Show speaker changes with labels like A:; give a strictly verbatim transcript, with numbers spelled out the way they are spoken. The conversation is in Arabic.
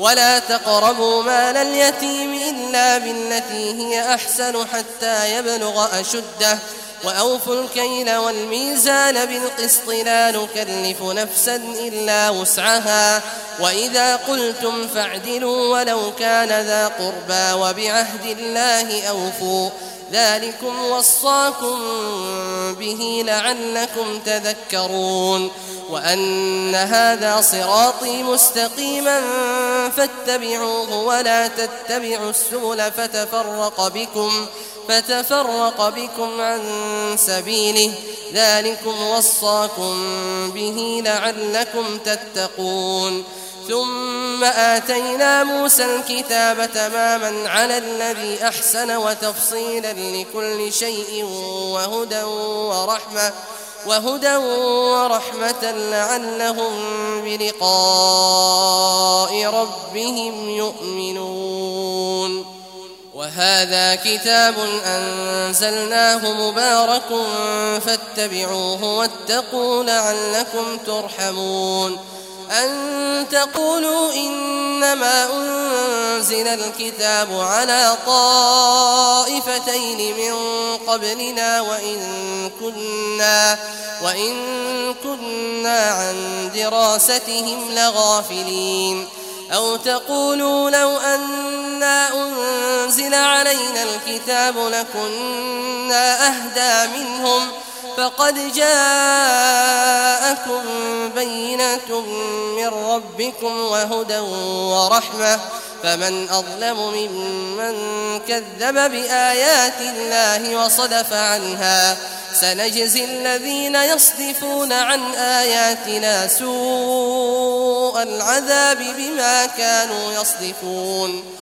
A: ولا تقربوا مال اليتيم إلا بالتي هي أحسن حتى يبلغ أشده وأوفوا الكيل والميزان بالقسط لا نكلف نفسا إلا وسعها وإذا قلتم فاعدلوا ولو كان ذا قربى وبعهد الله أوفوا ذلكم وصاكم به لعلكم تذكرون وأن هذا صراطي مستقيما فاتبعوه ولا تتبعوا السبل فتفرق بكم فتفرق بكم عن سبيله ذلكم وصاكم به لعلكم تتقون ثم آتينا موسى الكتاب تماما على الذي أحسن وتفصيلا لكل شيء وهدى ورحمة وهدى ورحمة لعلهم بلقاء ربهم يؤمنون وهذا كتاب أنزلناه مبارك فاتبعوه واتقوا لعلكم ترحمون أن تقولوا إنما أنزل الكتاب على طائفتين من قبلنا وإن كنا, وإن كنا عن دراستهم لغافلين أو تقولوا لو أنا أنزل علينا الكتاب لكنا أهدى منهم فقد جاءكم بينة من ربكم وهدى ورحمة فمن أظلم ممن كذب بآيات الله وصدف عنها سنجزي الذين يصدفون عن آياتنا سوء العذاب بما كانوا يصدفون